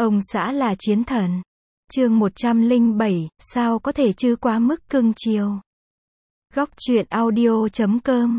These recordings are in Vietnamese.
Ông xã là chiến thần. Chương 107, sao có thể chứ quá mức cưng chiều. Góc truyện audio.com.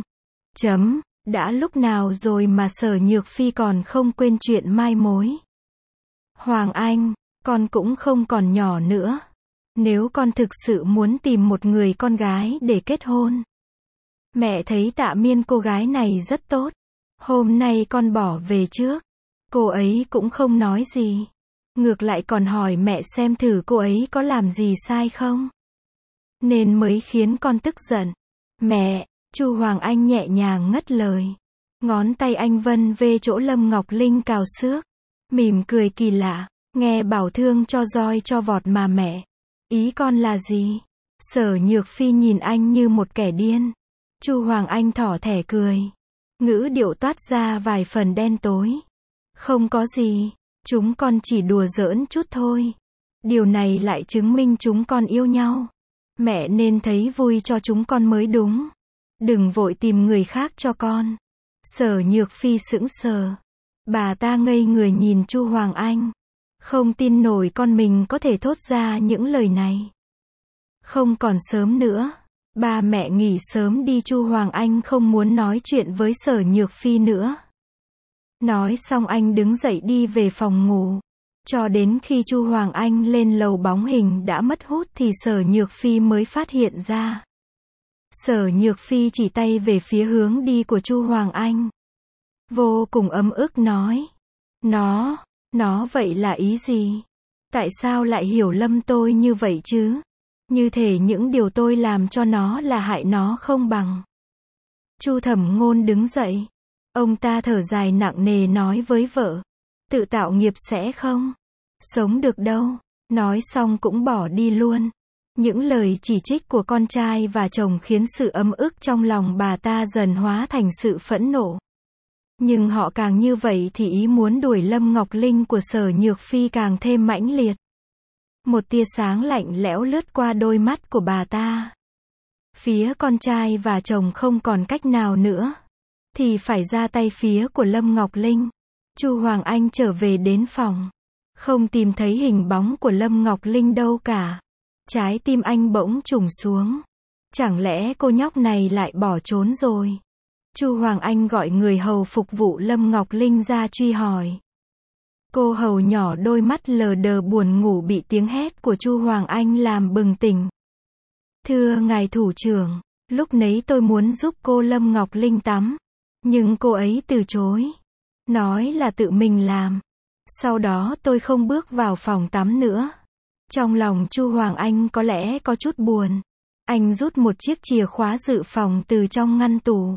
Đã lúc nào rồi mà Sở Nhược Phi còn không quên chuyện mai mối. Hoàng Anh, con cũng không còn nhỏ nữa. Nếu con thực sự muốn tìm một người con gái để kết hôn. Mẹ thấy Tạ Miên cô gái này rất tốt. Hôm nay con bỏ về trước. Cô ấy cũng không nói gì. Ngược lại còn hỏi mẹ xem thử cô ấy có làm gì sai không. Nên mới khiến con tức giận. Mẹ, Chu Hoàng Anh nhẹ nhàng ngắt lời. Ngón tay anh vân về chỗ Lâm Ngọc Linh cào xước. Mỉm cười kỳ lạ. Nghe bảo thương cho roi cho vọt mà mẹ. Ý con là gì? Sở Nhược Phi nhìn anh như một kẻ điên. Chu Hoàng Anh thỏ thẻ cười. Ngữ điệu toát ra vài phần đen tối. Không có gì. Chúng con chỉ đùa giỡn chút thôi. Điều này lại chứng minh chúng con yêu nhau. Mẹ nên thấy vui cho chúng con mới đúng. Đừng vội tìm người khác cho con. Sở Nhược Phi sững sờ. Bà ta ngây người nhìn Chu Hoàng Anh. Không tin nổi con mình có thể thốt ra những lời này. Không còn sớm nữa. Ba mẹ nghỉ sớm đi. Chu Hoàng Anh không muốn nói chuyện với Sở Nhược Phi nữa. Nói xong anh đứng dậy đi về phòng ngủ. Cho đến khi Chu Hoàng Anh lên lầu bóng hình đã mất hút thì Sở Nhược Phi mới phát hiện ra. Sở Nhược Phi chỉ tay về phía hướng đi của Chu Hoàng Anh. Vô cùng ấm ức nói. Nó vậy là ý gì? Tại sao lại hiểu lầm tôi như vậy chứ? Như thể những điều tôi làm cho nó là hại nó không bằng. Chu Thẩm Ngôn đứng dậy. Ông ta thở dài nặng nề nói với vợ. Tự tạo nghiệp sẽ không sống được đâu. Nói xong cũng bỏ đi luôn. Những lời chỉ trích của con trai và chồng khiến sự ấm ức trong lòng bà ta dần hóa thành sự phẫn nộ. Nhưng họ càng như vậy thì ý muốn đuổi Lâm Ngọc Linh của Sở Nhược Phi càng thêm mãnh liệt. Một tia sáng lạnh lẽo lướt qua đôi mắt của bà ta. Phía con trai và chồng không còn cách nào nữa. Thì phải ra tay phía của Lâm Ngọc Linh. Chu Hoàng Anh trở về đến phòng. Không tìm thấy hình bóng của Lâm Ngọc Linh đâu cả. Trái tim anh bỗng trùng xuống. Chẳng lẽ cô nhóc này lại bỏ trốn rồi? Chu Hoàng Anh gọi người hầu phục vụ Lâm Ngọc Linh ra truy hỏi. Cô hầu nhỏ đôi mắt lờ đờ buồn ngủ bị tiếng hét của Chu Hoàng Anh làm bừng tỉnh. Thưa ngài thủ trưởng, lúc nấy tôi muốn giúp cô Lâm Ngọc Linh tắm. Nhưng cô ấy từ chối. Nói là tự mình làm. Sau đó tôi không bước vào phòng tắm nữa. Trong lòng Chu Hoàng Anh có lẽ có chút buồn. Anh rút một chiếc chìa khóa dự phòng từ trong ngăn tủ.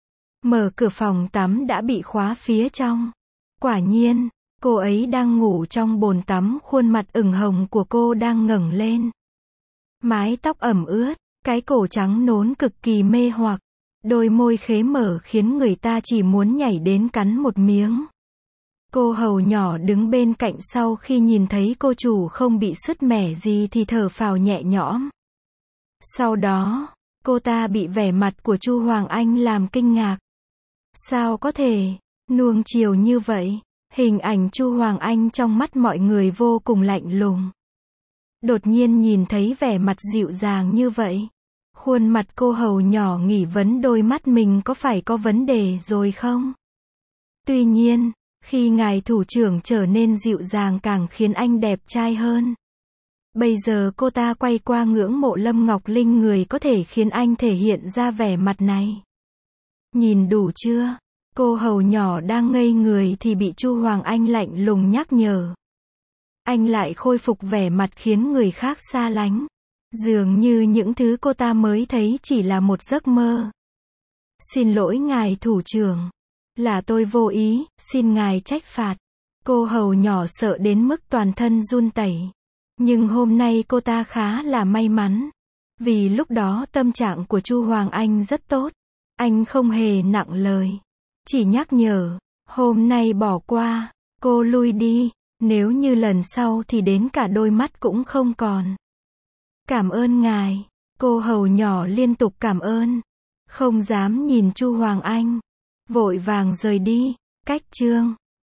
Mở cửa phòng tắm đã bị khóa phía trong. Quả nhiên, cô ấy đang ngủ trong bồn tắm, khuôn mặt ửng hồng của cô đang ngẩng lên. Mái tóc ẩm ướt, cái cổ trắng nón cực kỳ mê hoặc. Đôi môi khế mở khiến người ta chỉ muốn nhảy đến cắn một miếng. Cô hầu nhỏ đứng bên cạnh sau khi nhìn thấy cô chủ không bị sứt mẻ gì thì thở phào nhẹ nhõm. Sau đó, cô ta bị vẻ mặt của Chu Hoàng Anh làm kinh ngạc. Sao có thể nuông chiều như vậy? Hình ảnh Chu Hoàng Anh trong mắt mọi người vô cùng lạnh lùng. Đột nhiên nhìn thấy vẻ mặt dịu dàng như vậy. Khuôn mặt cô hầu nhỏ nghi vấn đôi mắt mình có phải có vấn đề rồi không? Tuy nhiên, khi ngài thủ trưởng trở nên dịu dàng càng khiến anh đẹp trai hơn. Bây giờ cô ta quay qua ngưỡng mộ Lâm Ngọc Linh, người có thể khiến anh thể hiện ra vẻ mặt này. Nhìn đủ chưa? Cô hầu nhỏ đang ngây người thì bị Chu Hoàng Anh lạnh lùng nhắc nhở. Anh lại khôi phục vẻ mặt khiến người khác xa lánh. Dường như những thứ cô ta mới thấy chỉ là một giấc mơ. Xin lỗi ngài thủ trưởng. Là tôi vô ý, xin ngài trách phạt. Cô hầu nhỏ sợ đến mức toàn thân run rẩy. Nhưng hôm nay cô ta khá là may mắn. Vì lúc đó tâm trạng của Chu Hoàng Anh rất tốt. Anh không hề nặng lời. Chỉ nhắc nhở, hôm nay bỏ qua, cô lui đi. Nếu như lần sau thì đến cả đôi mắt cũng không còn. Cảm ơn ngài. Cô hầu nhỏ liên tục cảm ơn. Không dám nhìn Chu Hoàng Anh. Vội vàng rời đi. Cách chương